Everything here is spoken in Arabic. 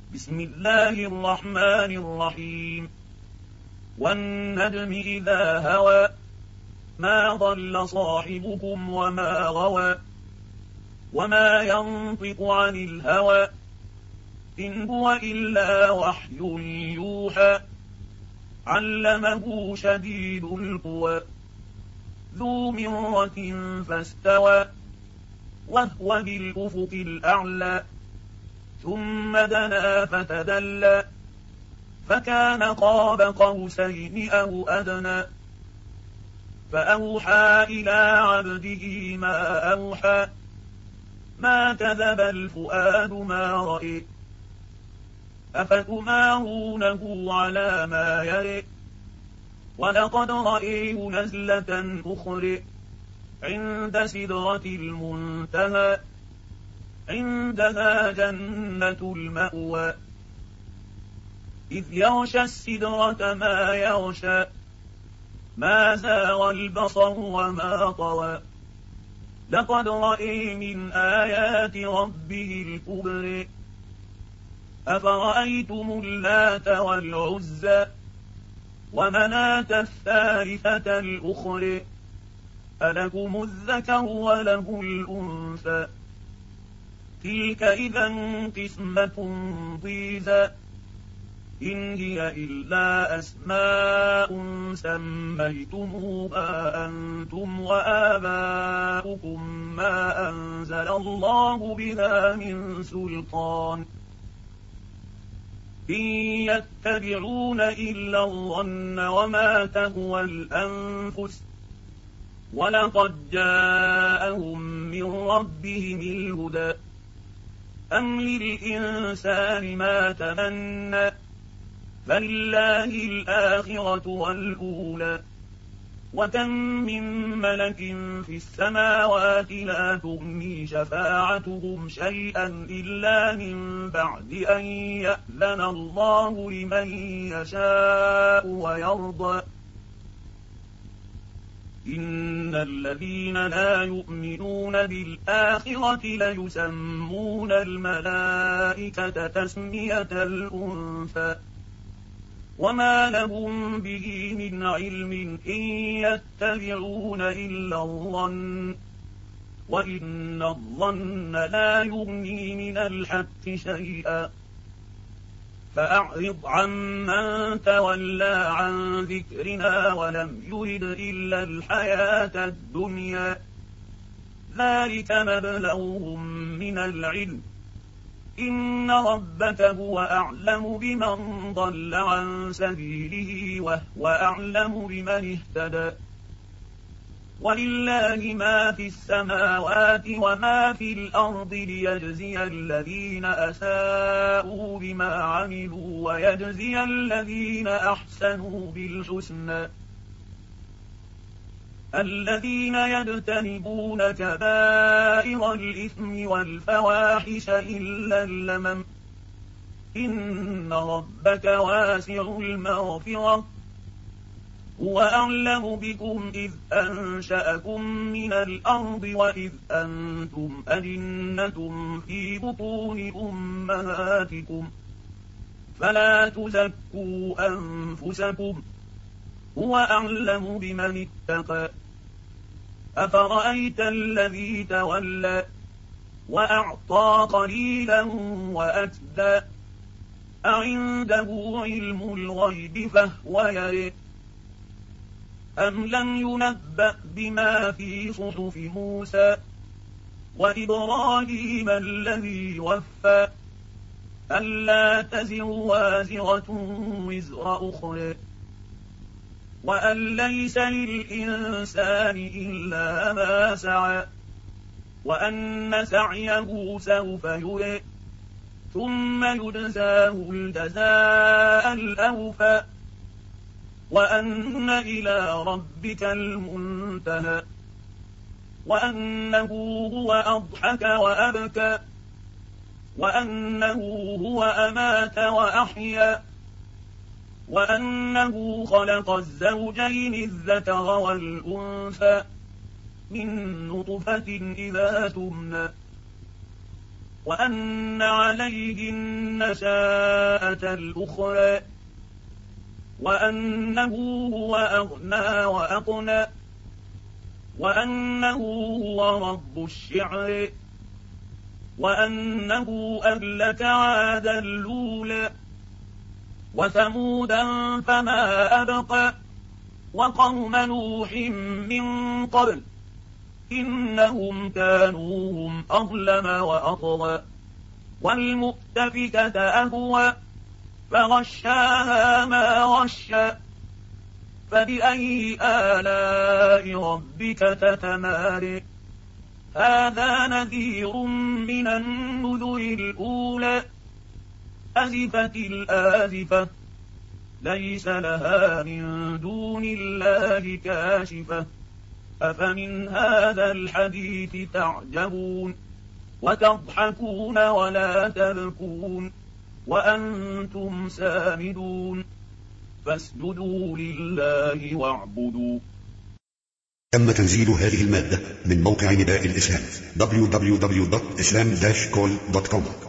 بسم الله الرحمن الرحيم. والنجم إذا هوى ما ضل صاحبكم وما غوى وما ينطق عن الهوى إن هو إلا وحي يوحى علمه شديد القوى ذو مرة فاستوى وهو بالأفق الأعلى ثم دنا فتدلى فكان قاب قوسين أو أدنى فأوحى إلى عبده ما أوحى ما كذب الفؤاد ما رأى أفتمارونه على ما يرى ولقد رأيه نزلة أخرى عند سدرة المنتهى عندها جنة المأوى إذ يغشى السدرة ما يغشى ما زاغ البصر وما طوى لقد رأى من آيات ربه الكبرى أفرأيتم اللات والعزى ومناة الثالثة الأخرى ألكم الذكر وله الأنثى تلك إذا قسمة ضيزى إن هي إلا أسماء سميتموها أنتم وآباؤكم ما أنزل الله بها من سلطان إن يتبعون إلا الظن وما تهوى الأنفس ولقد جاءهم من ربهم الهدى أم للإنسان ما تمنى فلله الآخرة والأولى وكم من ملك في السماوات لا تغني شفاعتهم شيئا إلا من بعد أن يأذن الله لمن يشاء ويرضى إن الذين لا يؤمنون بالآخرة ليسمون الملائكة تسمية الأنثى وما لهم به من علم إن يتبعون إلا الظن وإن الظن لا يغني من الحق شيئا فأعرض عمن تولى عن ذكرنا ولم يرد إلا الحياة الدنيا ذلك مبلغهم من العلم إن ربك هو أعلم بمن ضل عن سبيله وهو أعلم بمن اهتدى ولله ما في السماوات وما في الأرض ليجزي الذين أساءوا بما عملوا ويجزي الذين أحسنوا بالحسنى الذين يجتنبون كبائر الإثم والفواحش إلا اللمم إن ربك واسع المغفرة هو أعلم بكم إذ أنشأكم من الأرض وإذ أنتم أجنة في بطون أمهاتكم فلا تزكوا أنفسكم هو أعلم بمن اتقى أفرأيت الذي تولى وأعطى قليلا وأكدى أعنده علم الغيب فهو يرى أم لم ينبأ بما في صحف موسى وإبراهيم الذي وفى ألا تزر وازرة وزر أخرى وأن ليس للإنسان إلا ما سعى وأن سعيه سوف يرى ثم يجزاه الجزاء الأوفى وأن إلى ربك المنتهى وأنه هو أضحك وأبكى وأنه هو أمات وأحيا وأنه خلق الزوجين الذكر والأنثى من نطفة إذا تمنى وأن عليه النشاءة الأخرى وأنه هو أغنى وأقنى وأنه هو رب الشعر وأنه أهلك عادا الأولى وثمودا فما أبقى وقوم نوح من قبل إنهم كانوا هم أظلم وأطغى والمؤتفكة أهوى فغشاها ما غشى فبأي آلاء ربك تتمارى هذا نذير من النذر الأولى أزفت الآزفة ليس لها من دون الله كاشفة أفمن هذا الحديث تعجبون وتضحكون ولا تبكون وأنتم سامدون فاسجدوا لله واعبدوا. تم تنزيل هذه المادة من موقع نداء الإسلام www.islam-call.com